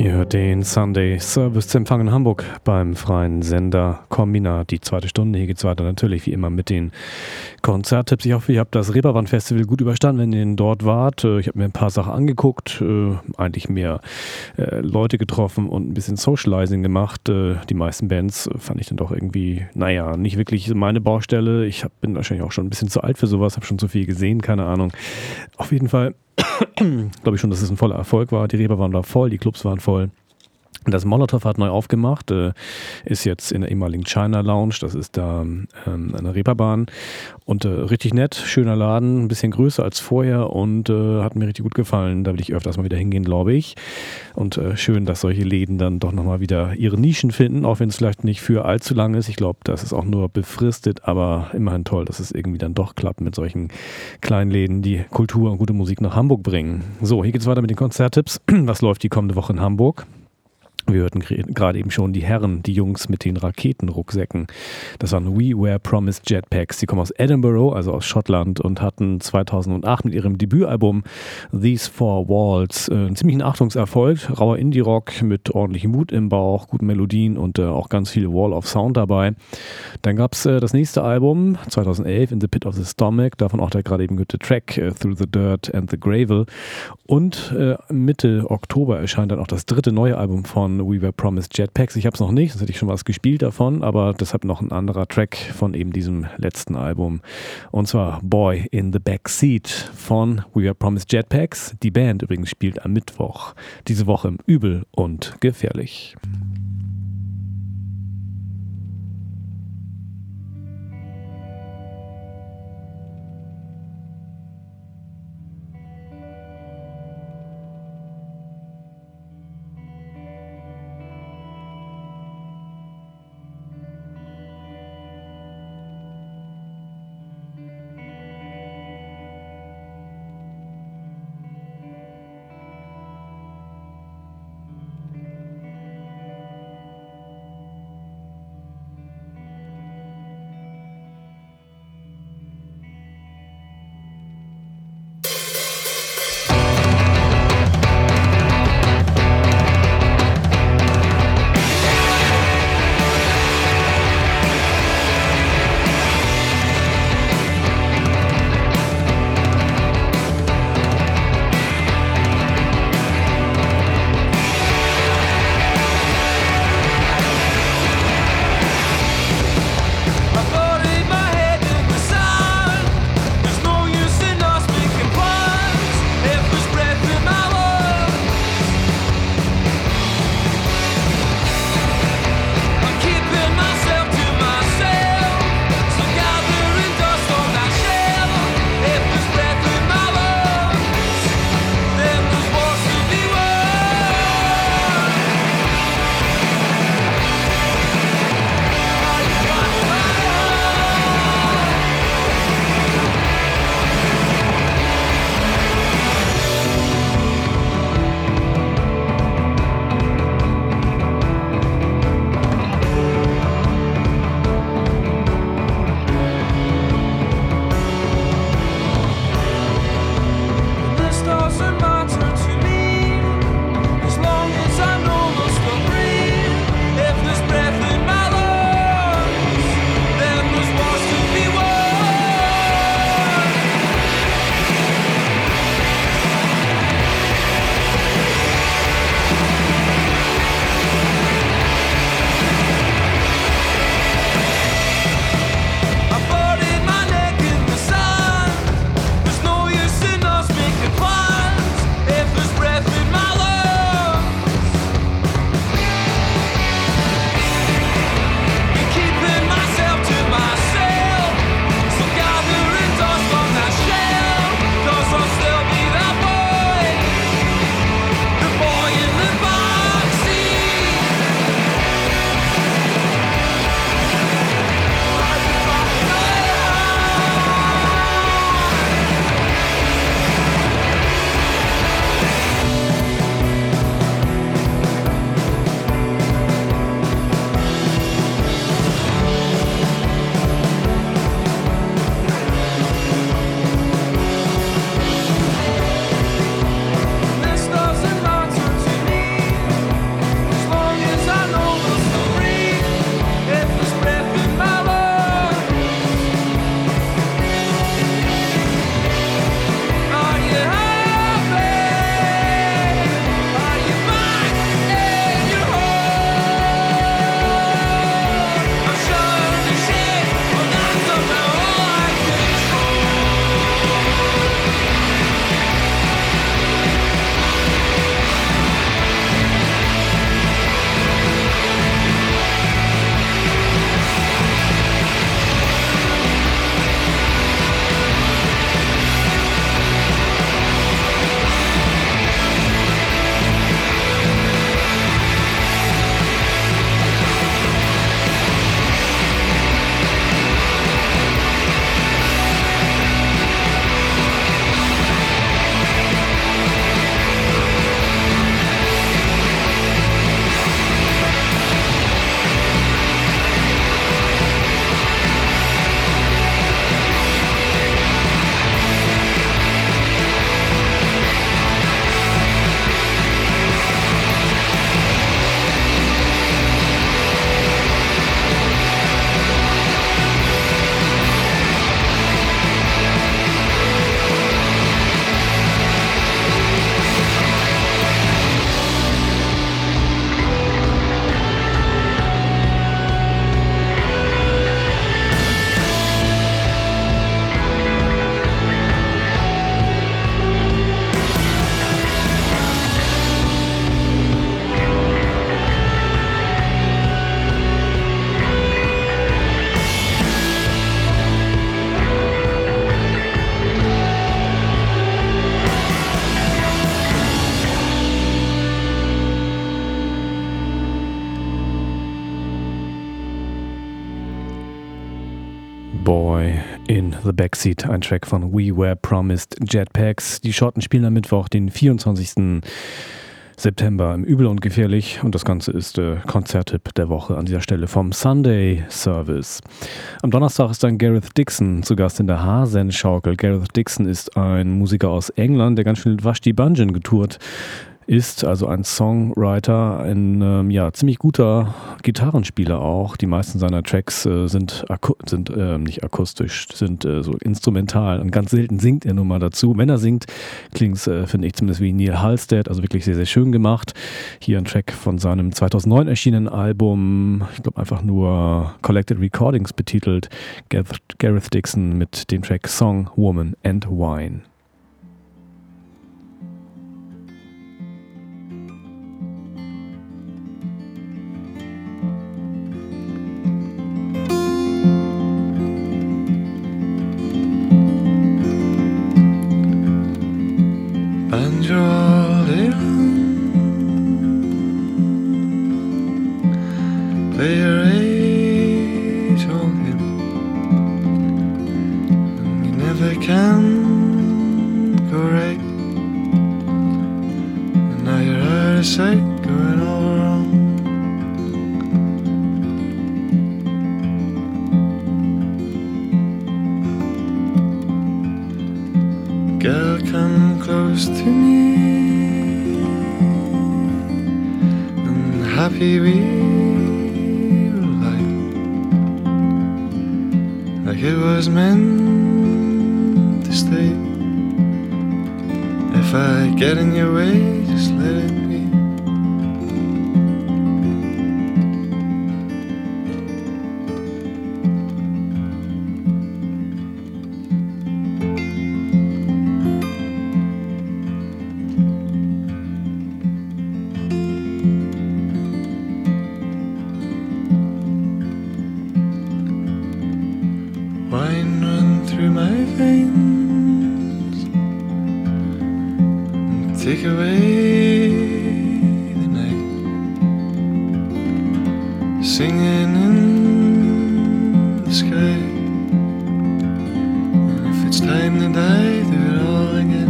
Ihr hört den Sunday Service zu Empfang in Hamburg beim freien Sender Kombinat. Die zweite Stunde. Hier geht es weiter natürlich wie immer mit den Konzerttipps. Ich hoffe, ihr habt das Reeperbahn Festival gut überstanden, wenn ihr dort wart. Ich habe mir ein paar Sachen angeguckt, eigentlich mehr Leute getroffen und ein bisschen Socializing gemacht. Die meisten Bands fand ich dann doch irgendwie, naja, nicht wirklich meine Baustelle. Bin wahrscheinlich auch schon ein bisschen zu alt für sowas, habe schon zu viel gesehen, keine Ahnung. Auf jeden Fall glaube ich schon, dass es ein voller Erfolg war. Die Reeperbahn war voll, die Clubs waren voll. Das Molotow hat neu aufgemacht, ist jetzt in der ehemaligen China Lounge, das ist da an der Reeperbahn und richtig nett, schöner Laden, ein bisschen größer als vorher und hat mir richtig gut gefallen. Da will ich öfters mal wieder hingehen, glaube ich. Und schön, dass solche Läden dann doch nochmal wieder ihre Nischen finden, auch wenn es vielleicht nicht für allzu lang ist. Ich glaube, das ist auch nur befristet, aber immerhin toll, dass es irgendwie dann doch klappt mit solchen kleinen Läden, die Kultur und gute Musik nach Hamburg bringen. So, hier geht's weiter mit den Konzerttipps. Was läuft die kommende Woche in Hamburg? Wir hörten gerade eben schon die Herren, die Jungs mit den Raketenrucksäcken. Das waren We Were Promised Jetpacks. Die kommen aus Edinburgh, also aus Schottland, und hatten 2008 mit ihrem Debütalbum These Four Walls einen ziemlichen Achtungserfolg. Rauer Indie-Rock mit ordentlichem Mut im Bauch, guten Melodien und auch ganz viel Wall of Sound dabei. Dann gab es das nächste Album, 2011, In the Pit of the Stomach. Davon auch der gerade eben gehörte Track Through the Dirt and the Gravel. Und Mitte Oktober erscheint dann auch das dritte neue Album von We Were Promised Jetpacks. Ich habe es noch nicht, sonst hätte ich schon was gespielt davon, aber deshalb noch ein anderer Track von eben diesem letzten Album. Und zwar Boy in the Backseat von We Were Promised Jetpacks. Die Band übrigens spielt am Mittwoch diese Woche im Übel und Gefährlich. Boy in the Backseat, ein Track von We Were Promised Jetpacks. Die Schotten spielen am Mittwoch, den 24. September im Übel und Gefährlich, und das Ganze ist Konzerttipp der Woche an dieser Stelle vom Sunday Service. Am Donnerstag ist dann Gareth Dixon zu Gast in der Hasenschaukel. Gareth Dixon ist ein Musiker aus England, der ganz schön mit Vashti Bunyan getourt ist, also ein Songwriter, ein ziemlich guter Gitarrenspieler auch. Die meisten seiner Tracks sind nicht akustisch, sind so instrumental, und ganz selten singt er nur mal dazu. Wenn er singt, klingt es, finde ich, zumindest wie Neil Halstead, also wirklich sehr, sehr schön gemacht. Hier ein Track von seinem 2009 erschienenen Album, ich glaube einfach nur Collected Recordings betitelt, Gareth Dixon mit dem Track Song, Woman and Wine. Banjo all day long, play your age old hymn, and you never can go right, and now you're out of sight, going all wrong. Girl, come close to me, and happy we will lie, like it was meant to stay. If I get in your way, just let it be. Wine run through my veins and take away the night, singing in the sky. And if it's time to die, do it all again.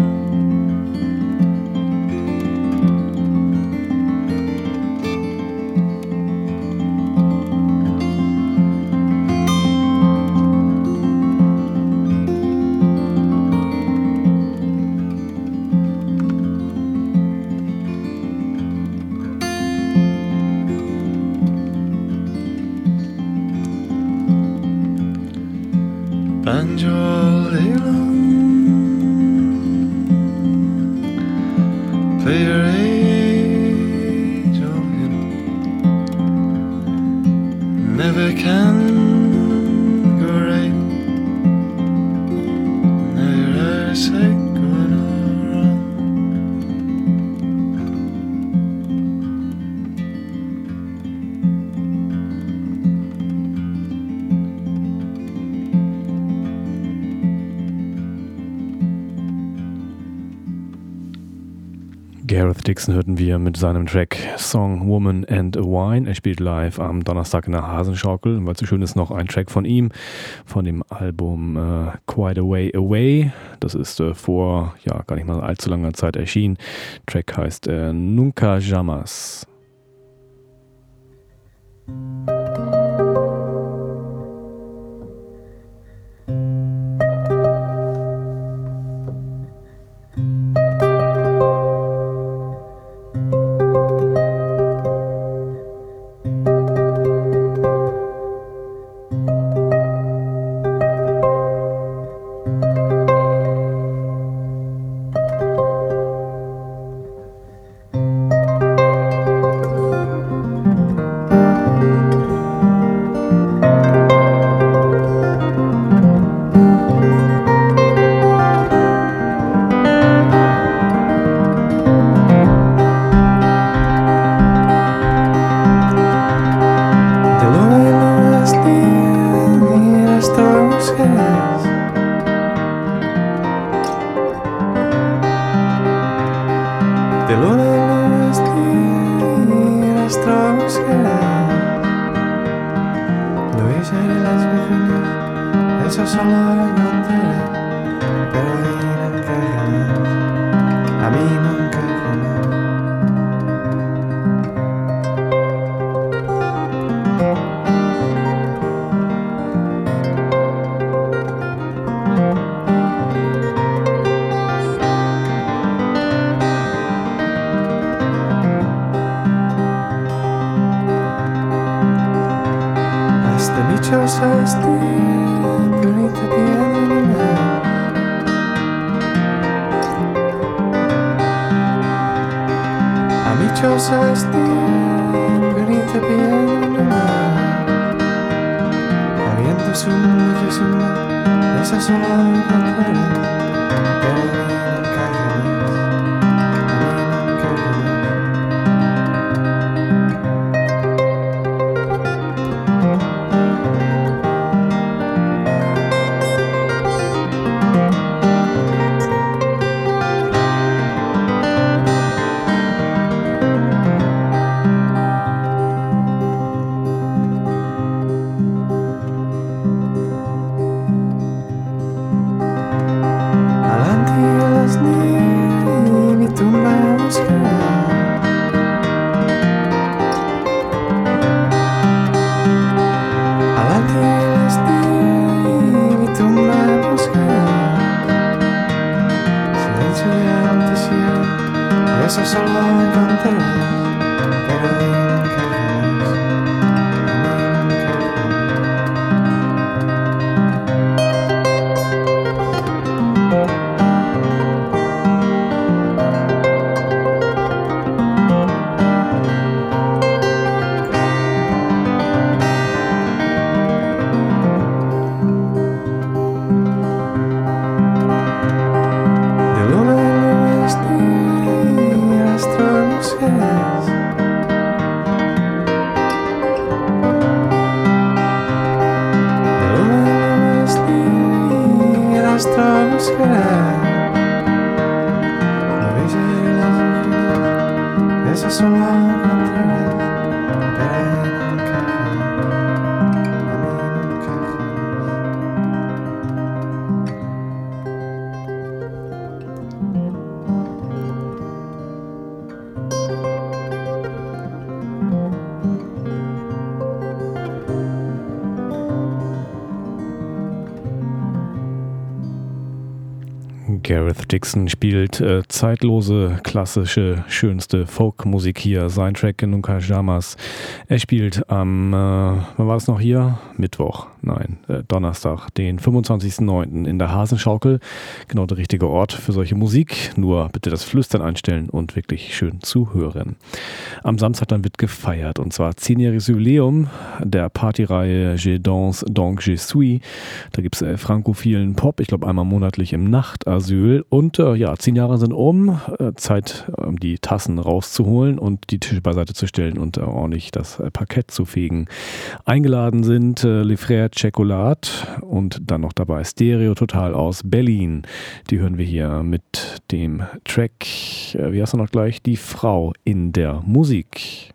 Banjo all day long, play your age old hymn, never can go right, now you're out of sight, going all wrong. Gareth Dixon hörten wir mit seinem Track Song Woman and a Wine. Er spielt live am Donnerstag in der Hasenschaukel. Weil es so schön ist, noch ein Track von ihm, von dem Album Quite a Way Away. Das ist vor gar nicht mal allzu langer Zeit erschienen. Track heißt Nunca Jamás. solo encontré, pero dirán que jamás, a mí nunca jamás. Dichosa estoy, bonita piedra. Dichosa estoy, bonita piedra. Habiendo su mundo que su mundo, esa solo encontraré, pero a mí nunca jamás, a mí nunca jamás. Eso solo encontré, pero a mí nunca jamás, a mí nunca eso solo encontraré, pero a mí nunca jamás, a mí nunca Gareth Dixon spielt zeitlose, klassische, schönste Folkmusik hier. Sein Track Nunca Jamás. Er spielt am, wann war das noch hier? Mittwoch. Nein, Donnerstag, den 25.09. in der Hasenschaukel. Genau der richtige Ort für solche Musik. Nur bitte das Flüstern einstellen und wirklich schön zuhören. Am Samstag dann wird gefeiert und zwar 10-jähriges Jubiläum der Partyreihe Je danse donc je suis. Da gibt es frankophilen Pop, ich glaube einmal monatlich im Nachtasyl. Und ja, 10 Jahre sind Zeit, um die Tassen rauszuholen und die Tische beiseite zu stellen und ordentlich das Parkett zu fegen. Eingeladen sind Les Frères Chocolat und dann noch dabei Stereo Total aus Berlin. Die hören wir hier mit dem Track, wie heißt er noch gleich? Die Frau in der Musik.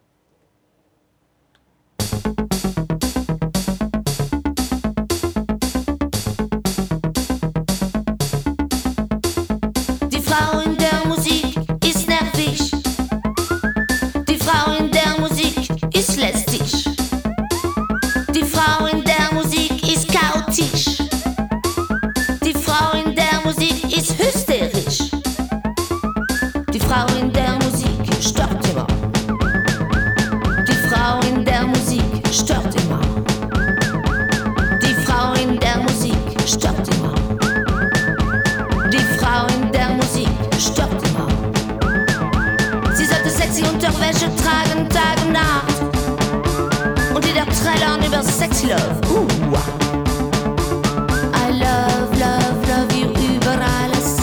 Die Frau in der Musik ist nervig. Die Frau in der Musik ist lästig. Die Frau in der Musik ist chaotisch. Die Frau in der Musik ist hysterisch. Die Frau in der Musik stört immer. Die Frau in der Musik stört immer. Die Frau in der Musik stört immer. Die Frau in der Musik stört immer. Sie sollte sexy Unterwäsche tragen, Tag und Nacht. Und wieder trällern über Sexy Love. I love, love, love you über alles.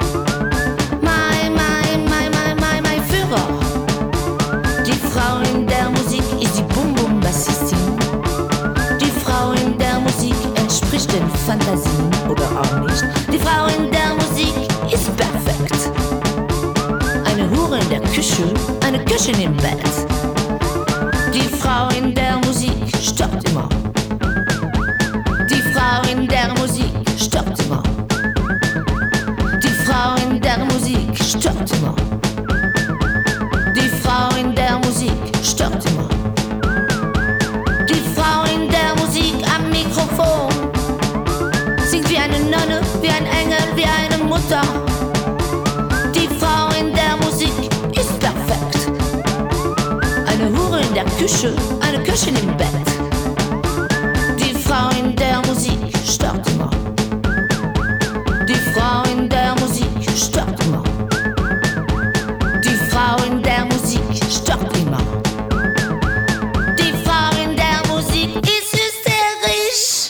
My Führer. Die Frau in der Musik ist die Bum-Bum-Bassistin. Die Frau in der Musik entspricht den Fantasien oder auch nicht. Die Frau in der Musik ist perfekt. Eine Hure in der Küche, eine Köchin im Bett. Die Frau in der Musik stört immer. Die Frau in der Musik stört immer. Die Frau in der Musik stört immer. Die Frau in der Musik stört immer. Die Frau in der Musik am Mikrofon singt wie eine Nonne, wie ein Engel, wie eine Mutter. Die Frau in der Musik ist perfekt. Eine Hure in der Küche, eine Köchin im Bett. Die Frau in der Musik stört immer. Die Frau in der Musik stört immer. Die Frau in der Musik stört immer. Die Frau in der Musik ist hysterisch.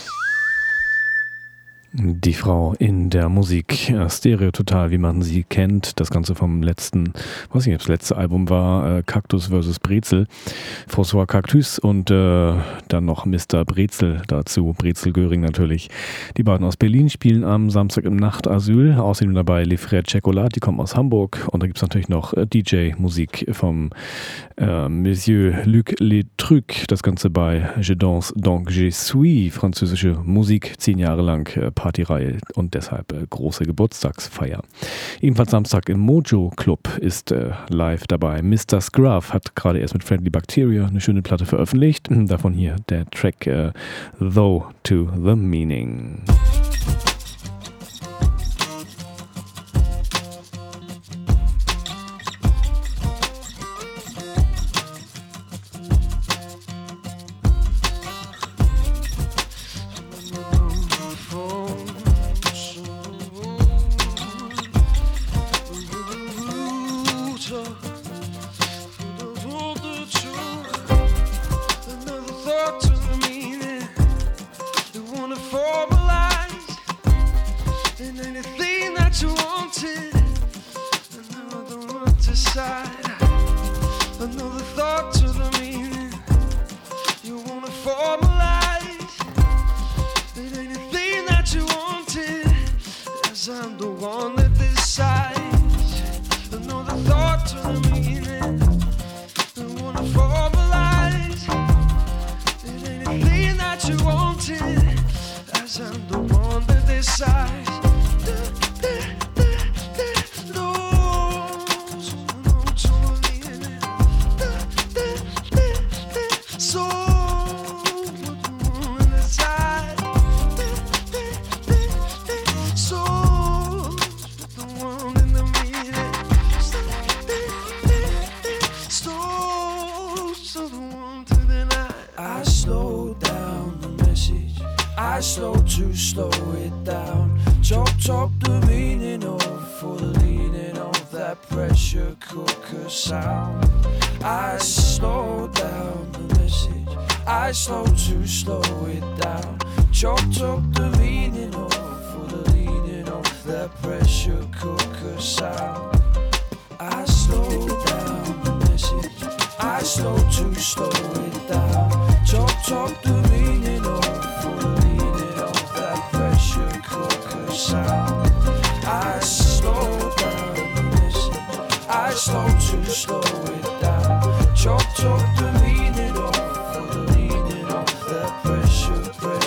Die Frau in der Musik, Stereo Total, wie man sie kennt. Das Ganze vom letzten, weiß nicht, ob das letzte Album war, Kaktus vs. Brezel. François Cactus und dann noch Mr. Brezel dazu, Brezel Göring natürlich. Die beiden aus Berlin spielen am Samstag im Nachtasyl. Außerdem dabei Les Frères Chocolat, die kommen aus Hamburg. Und da gibt es natürlich noch DJ-Musik vom Monsieur Luc Letruc. Das Ganze bei Je danse donc je suis, französische Musik, 10 Jahre lang Partyreihe und deshalb große Geburtstagsfeier. Ebenfalls Samstag im Mojo Club ist live dabei. Mr. Scruff hat gerade erst mit Friendly Bacteria eine schöne Platte veröffentlicht. Davon hier der Track Though to the Meaning. Another thought to the meaning you wanna formalize. It ain't a thing that you wanted, as I'm the one that decides. Another thought to the meaning you wanna formalize. It ain't a thing that you wanted, as I'm the one that decides. I slow to slow it down. Chop the meaning off for the leaning of that pressure cooker sound. I slow down the message. I slow to slow it down. Chop the meaning off for the leaning of that pressure cooker sound. I slow down the message. I slow to slow it down. Chop the meaning off for the leaning of that pressure cooker sound. I slow down the message. I slow to slow it down. Chop the meaning off for the leaning of that pressure.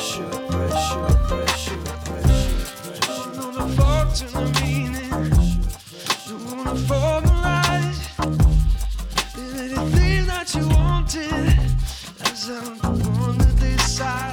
Another thought to the meaning you wanna formalize. It ain't a thing that you wanted, as I'm the one that decide.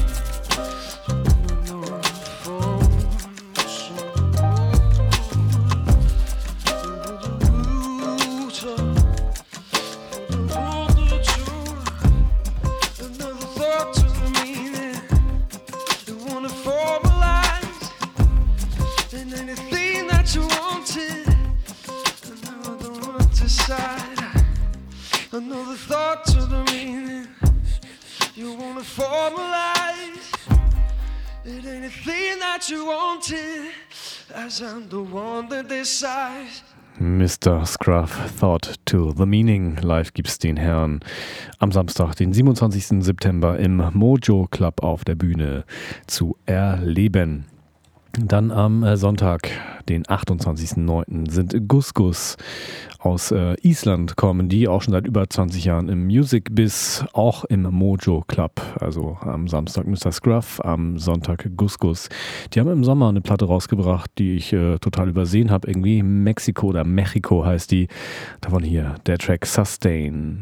Another thought to the meaning you wanna formalize. It ain't a thing that you wanted, and now I don't want to decide. Another thought to the meaning you wanna formalize. It ain't a thing that you wanted, as I'm the one that decides. Mr. Scruff, Thought to the Meaning. Live gibt's den Herrn am Samstag, den 27. September im Mojo Club auf der Bühne zu erleben. Dann am Sonntag den 28.09. sind Gus Gus aus Island kommen, die auch schon seit über 20 Jahren im Music Biz, auch im Mojo Club. Also am Samstag Mr. Scruff, am Sonntag Gus Gus. Die haben im Sommer eine Platte rausgebracht, die ich total übersehen habe. Irgendwie Mexiko oder Mexico heißt die. Davon hier der Track Sustain.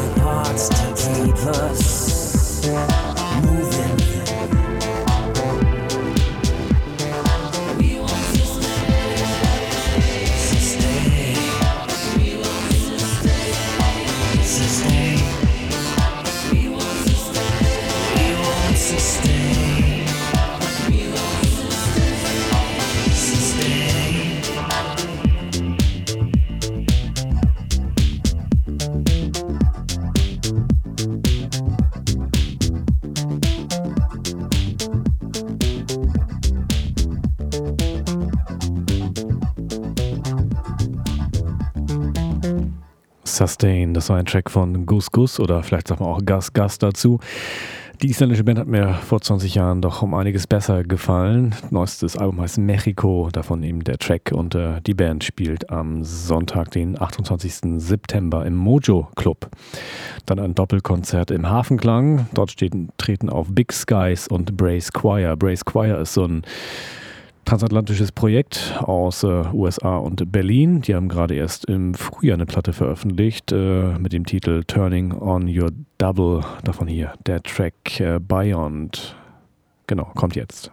Moving. Sustain. Das war ein Track von Gus Gus oder vielleicht sagt man auch Gas Gas dazu. Die isländische Band hat mir vor 20 Jahren doch um einiges besser gefallen. Neuestes Album heißt Mexico, davon eben der Track, und die Band spielt am Sonntag, den 28. September im Mojo Club. Dann ein Doppelkonzert im Hafenklang. Dort treten auf Big Skies und Brace Choir. Brace Choir ist so ein transatlantisches Projekt aus USA und Berlin. Die haben gerade erst im Frühjahr eine Platte veröffentlicht mit dem Titel Turning on Your Double. Davon hier der Track Beyond. Genau, kommt jetzt.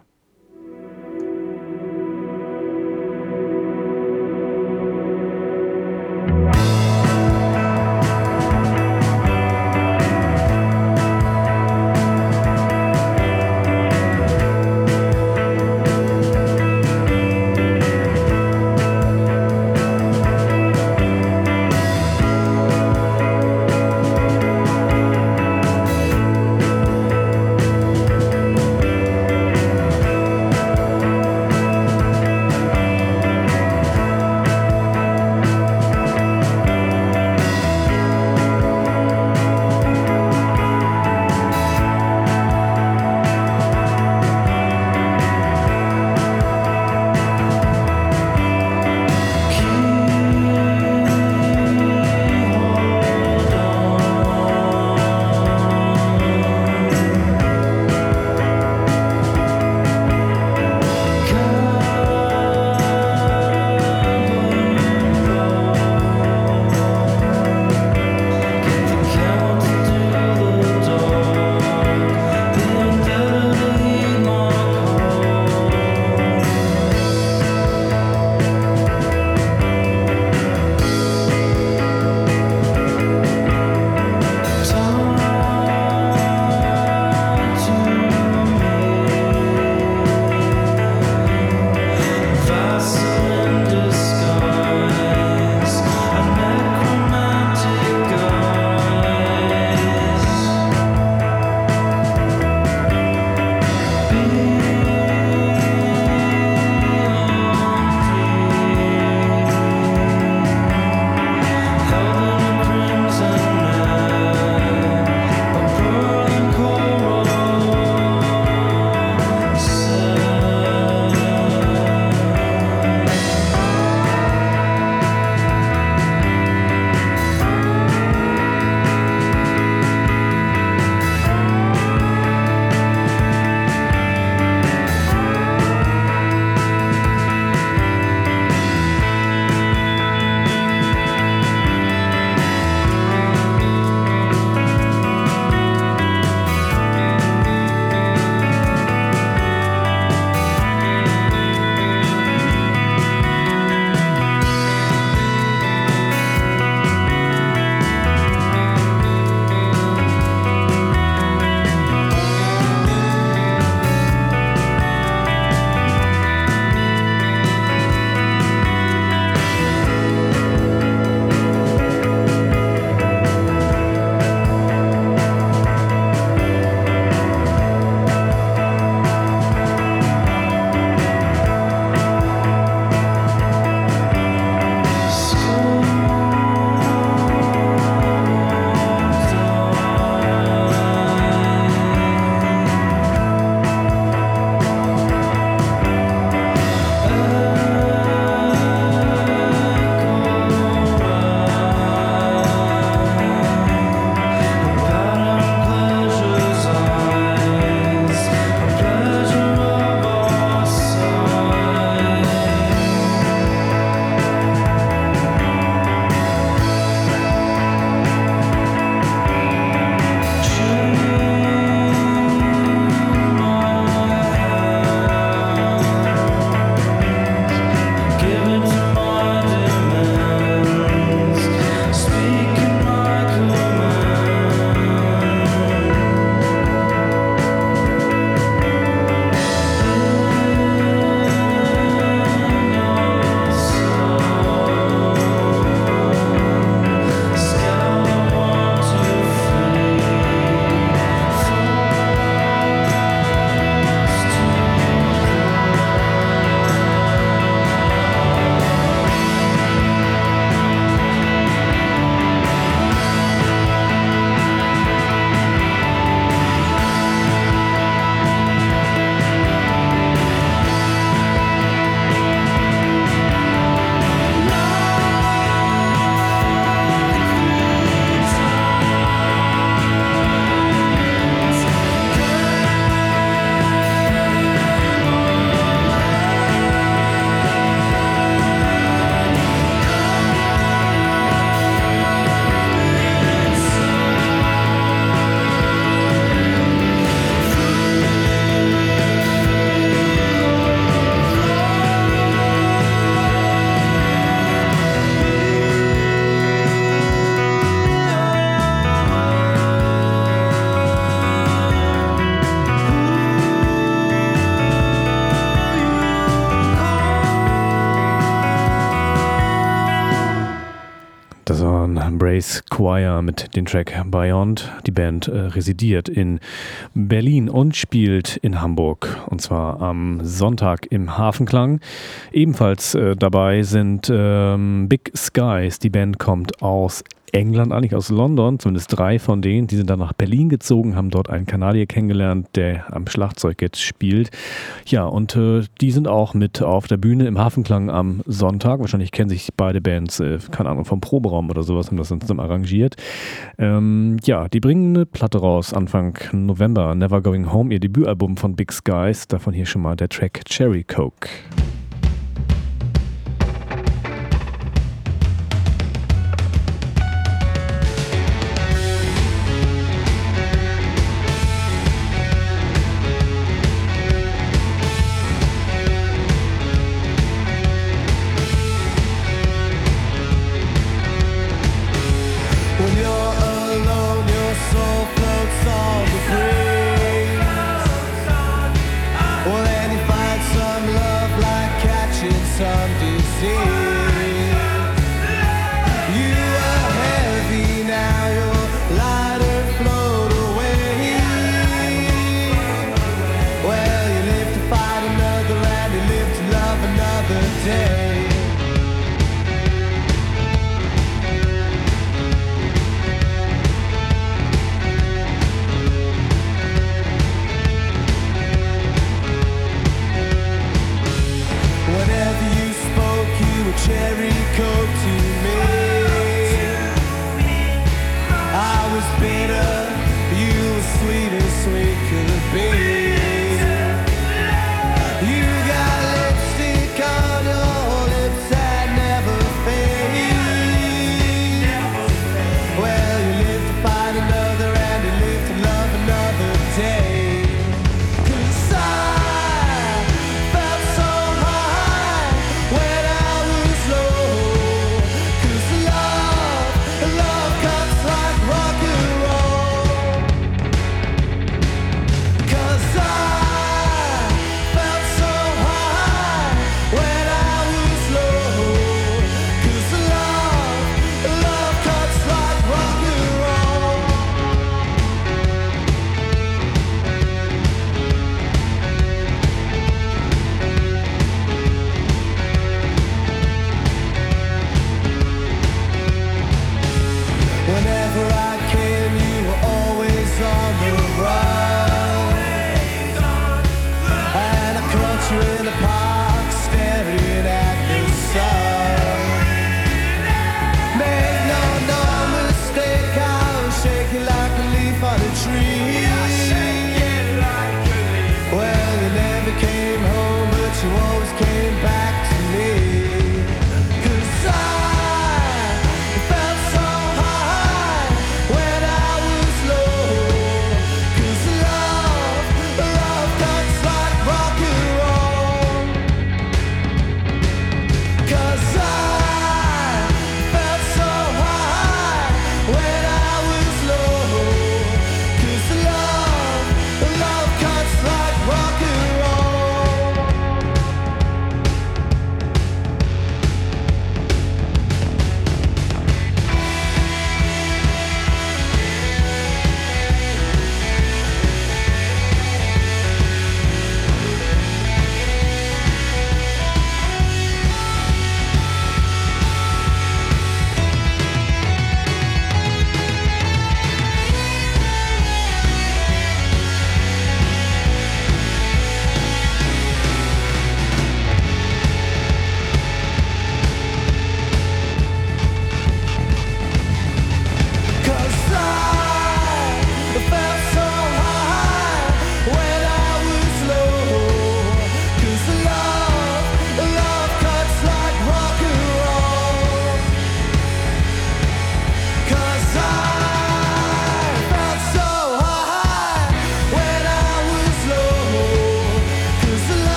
Embrace Choir mit dem Track Beyond. Die Band residiert in Berlin und spielt in Hamburg. Und zwar am Sonntag im Hafenklang. Ebenfalls dabei sind Big Skies. Die Band kommt aus England, eigentlich aus London, zumindest 3 von denen. Die sind dann nach Berlin gezogen, haben dort einen Kanadier kennengelernt, der am Schlagzeug jetzt spielt. Ja, und die sind auch mit auf der Bühne im Hafenklang am Sonntag. Wahrscheinlich kennen sich beide Bands, keine Ahnung, vom Proberaum oder sowas, haben das dann zusammen arrangiert. Ja, die bringen eine Platte raus Anfang November, Never Going Home, ihr Debütalbum von Big Skies. Davon hier schon mal der Track Cherry Coke.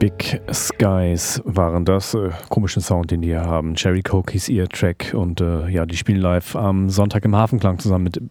Big Skies waren das. Komischen Sound, den die hier haben. Cherry Coke hieß ihr Track und ja, die spielen live am Sonntag im Hafenklang zusammen mit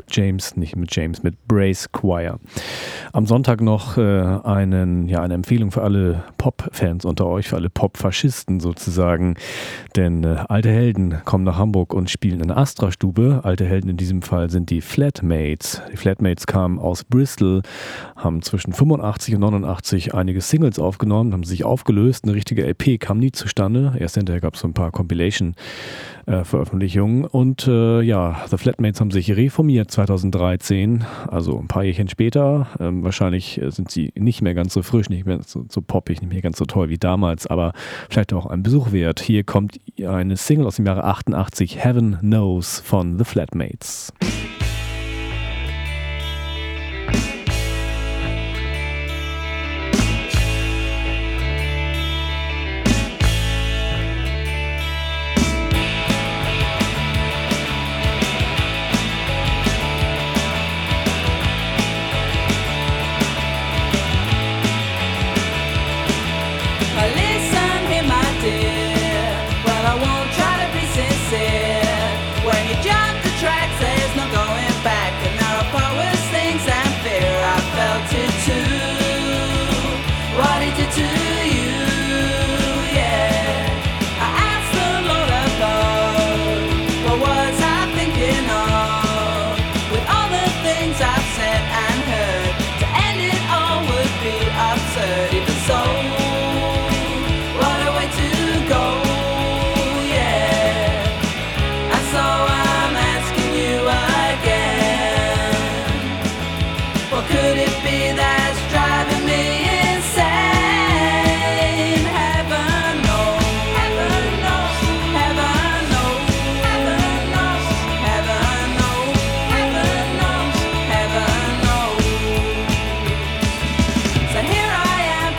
mit Brace Choir. Am Sonntag noch eine Empfehlung für alle Pop-Fans unter euch, für alle Pop-Faschisten sozusagen. Denn alte Helden kommen nach Hamburg und spielen in der Astra-Stube. Alte Helden in diesem Fall sind die Flatmates. Die Flatmates kamen aus Bristol, haben zwischen 85 und 89 einige Singles aufgenommen, haben sich aufgelöst. Eine richtige LP kam nie zustande. Erst hinterher gab es so ein paar Compilation-Veröffentlichungen. Und The Flatmates haben sich reformiert 2013, also ein paar Jährchen später. Wahrscheinlich sind sie nicht mehr ganz so frisch, nicht mehr so poppig, nicht mehr ganz so toll wie damals, aber vielleicht auch ein Besuch wert. Hier kommt eine Single aus dem Jahre 88, Heaven Knows von The Flatmates. So here I am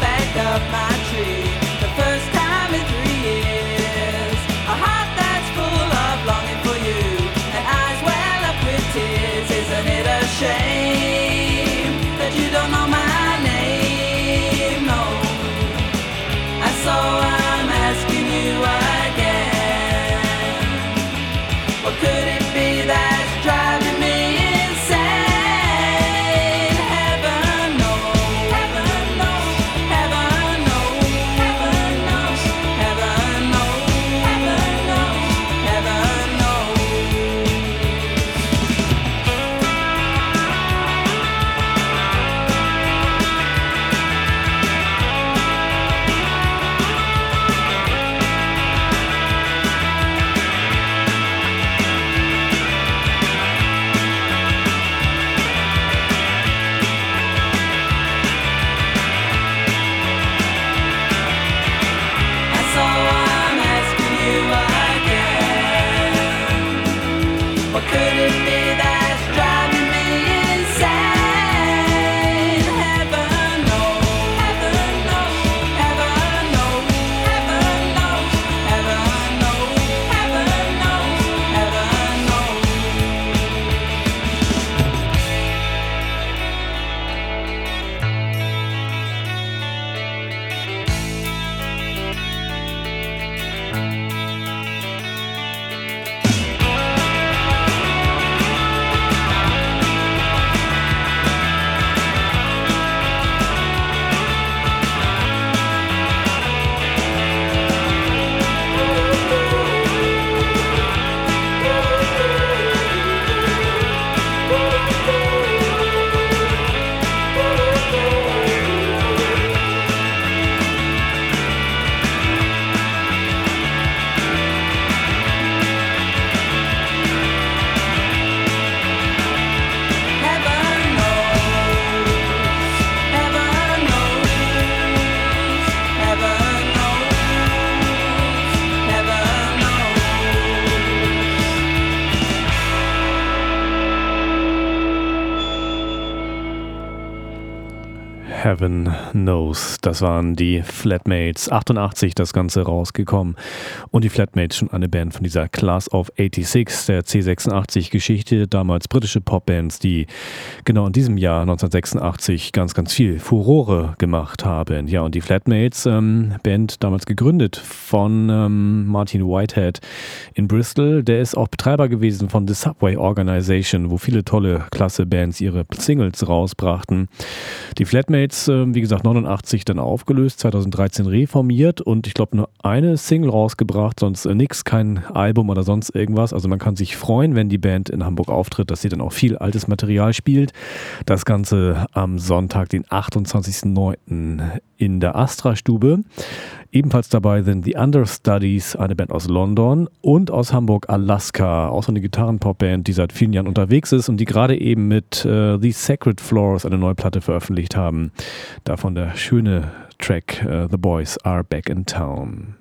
Heaven Knows. Das waren die Flatmates. 88 das Ganze rausgekommen. Und die Flatmates, schon eine Band von dieser Class of 86, der C86-Geschichte. Damals britische Popbands, die genau in diesem Jahr 1986 ganz, ganz viel Furore gemacht haben. Ja, und die Flatmates, Band damals gegründet von Martin Whitehead in Bristol. Der ist auch Betreiber gewesen von The Subway Organization, wo viele tolle, klasse Bands ihre Singles rausbrachten. Die Flatmates, wie gesagt, 89 dann aufgelöst, 2013 reformiert und ich glaube nur eine Single rausgebracht, sonst nix, kein Album oder sonst irgendwas. Also man kann sich freuen, wenn die Band in Hamburg auftritt, dass sie dann auch viel altes Material spielt. Das Ganze am Sonntag, den 28.09. in der Astra-Stube. Ebenfalls dabei sind The Understudies, eine Band aus London, und aus Hamburg Alaska, auch so eine Gitarrenpop-Band, die seit vielen Jahren unterwegs ist und die gerade eben mit The Sacred Floors eine neue Platte veröffentlicht haben. Davon der schöne Track The Boys Are Back in Town.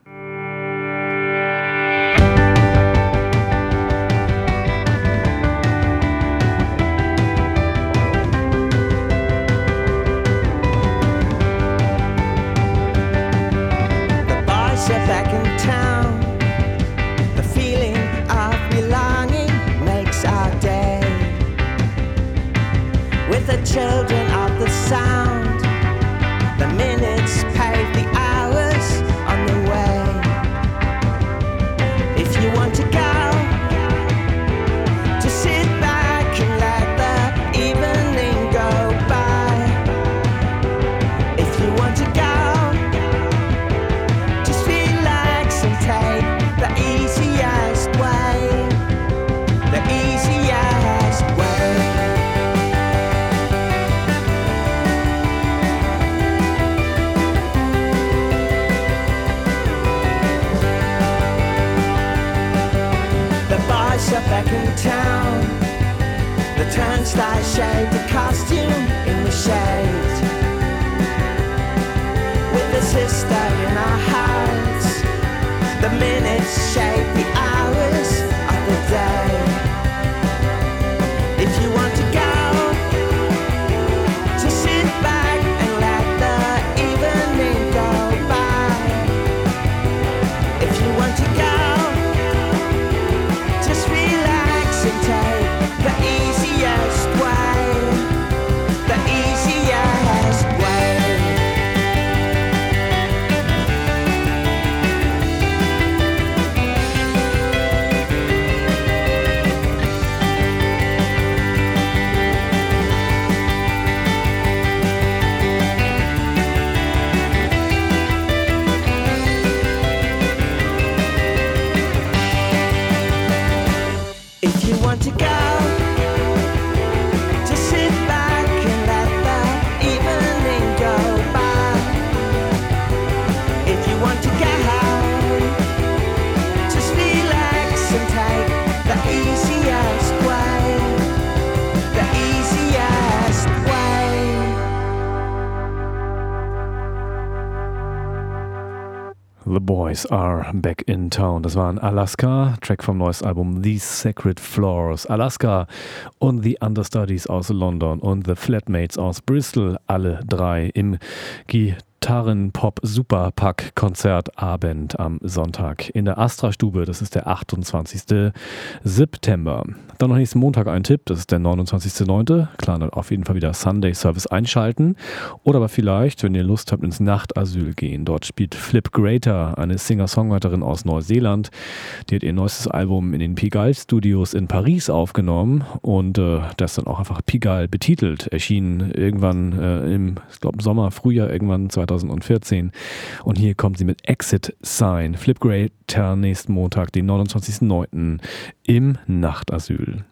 Back in town, the feeling of belonging makes our day. With the children of the sound, the minutes pave the hours on the way. If you want to go, to sit back and let the evening go by. If you want to go, take the easiest way, the easiest way. The boys are back in town, the turnstile shade, the costume in the shade. With a sister in our hearts, the minutes shape the hours of the day. If you want to go, to sit back and let the evening go by. If you want to go, just relax and take the easiest way, the easiest way. If you want to go, just sit back and let the evening go by. If you want to go, just relax and take the easiest way, the easiest way. The Boys Are Back in Town. Das war ein Alaska, Track vom neuesten Album The Sacred Floors. Alaska und The Understudies aus London und The Flatmates aus Bristol, alle drei im Gitarren-Pop-Superpack-Konzertabend am Sonntag in der Astra-Stube. Das ist der 28. September. Dann noch nächsten Montag ein Tipp, das ist der 29.09. Klar, dann auf jeden Fall wieder Sunday Service einschalten. Oder aber vielleicht, wenn ihr Lust habt, ins Nachtasyl gehen. Dort spielt Flip Greater, eine Singer-Songwriterin aus Neuseeland. Die hat ihr neuestes Album in den Pigalle Studios in Paris aufgenommen und das dann auch einfach Pigalle betitelt. Erschien irgendwann im Sommer, Frühjahr irgendwann 2014. Und hier kommt sie mit Exit Sign. Flip Greater nächsten Montag, den 29.09. im Nachtasyl.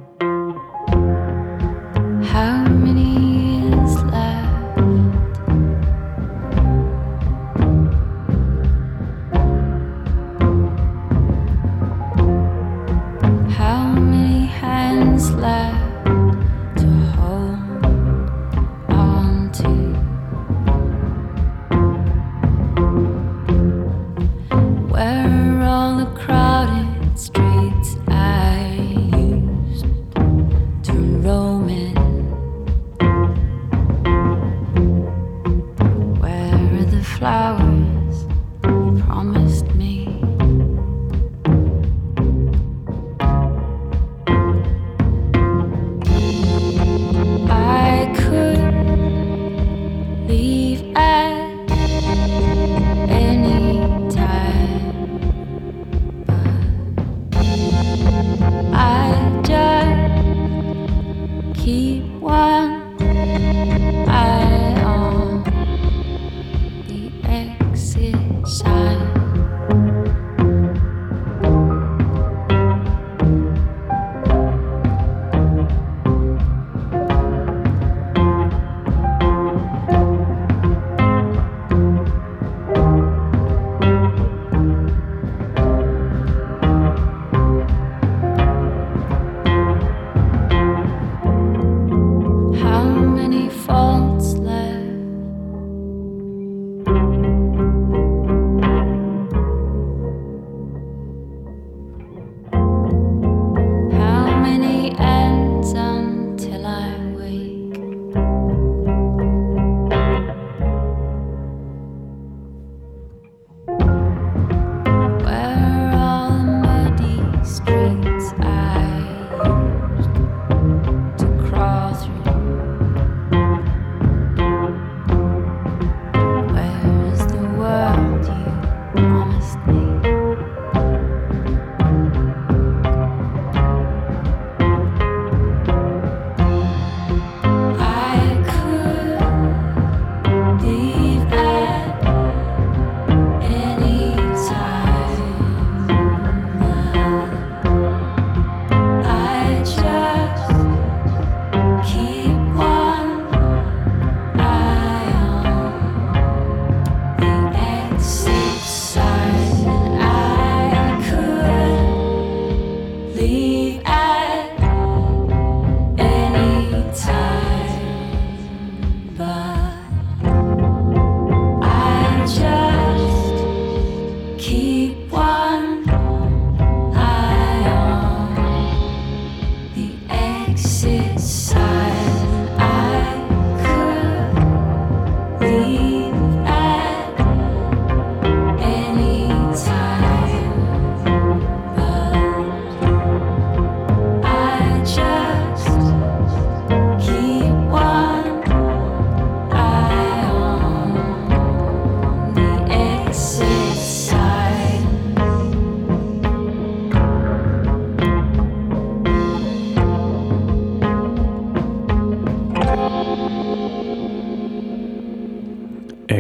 How many years left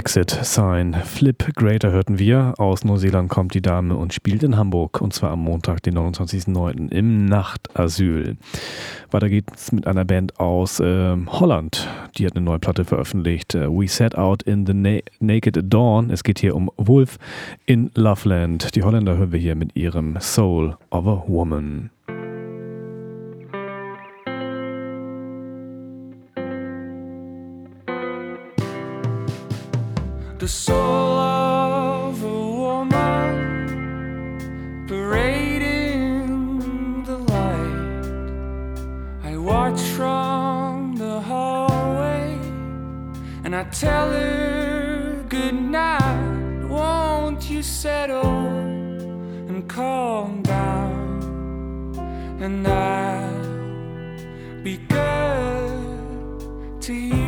Exit Sign. Flip Greater hörten wir. Aus Neuseeland kommt die Dame und spielt in Hamburg. Und zwar am Montag, den 29.09. im Nachtasyl. Weiter geht's mit einer Band aus Holland. Die hat eine neue Platte veröffentlicht. We Set Out in the Naked Dawn. Es geht hier um Wolf in Loveland. Die Holländer hören wir hier mit ihrem Soul of a Woman. The soul of a woman parading the light. I watch from the hallway and I tell her good night. Won't you settle and calm down, and I'll be good to you.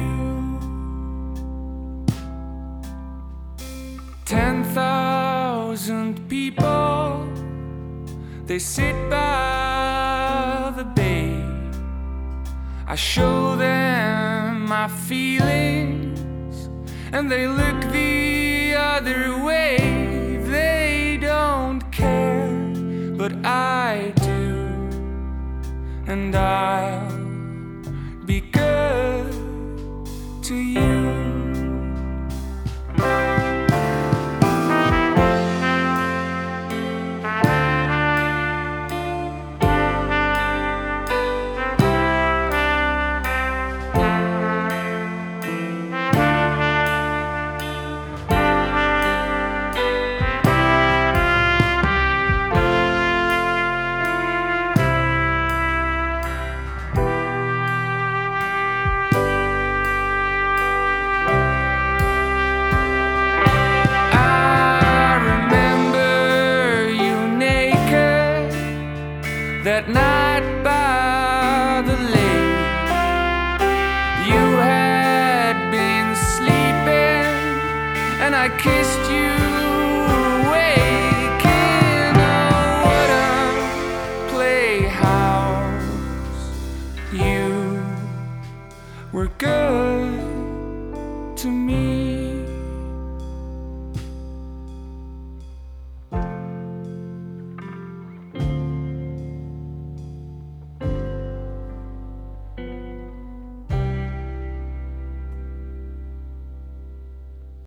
10,000 people, they sit by the bay. I show them my feelings and they look the other way. They don't care, but I do, and I'll be good to you. That night by the lake, you had been sleeping and I kissed you awake in a wooden playhouse. You were good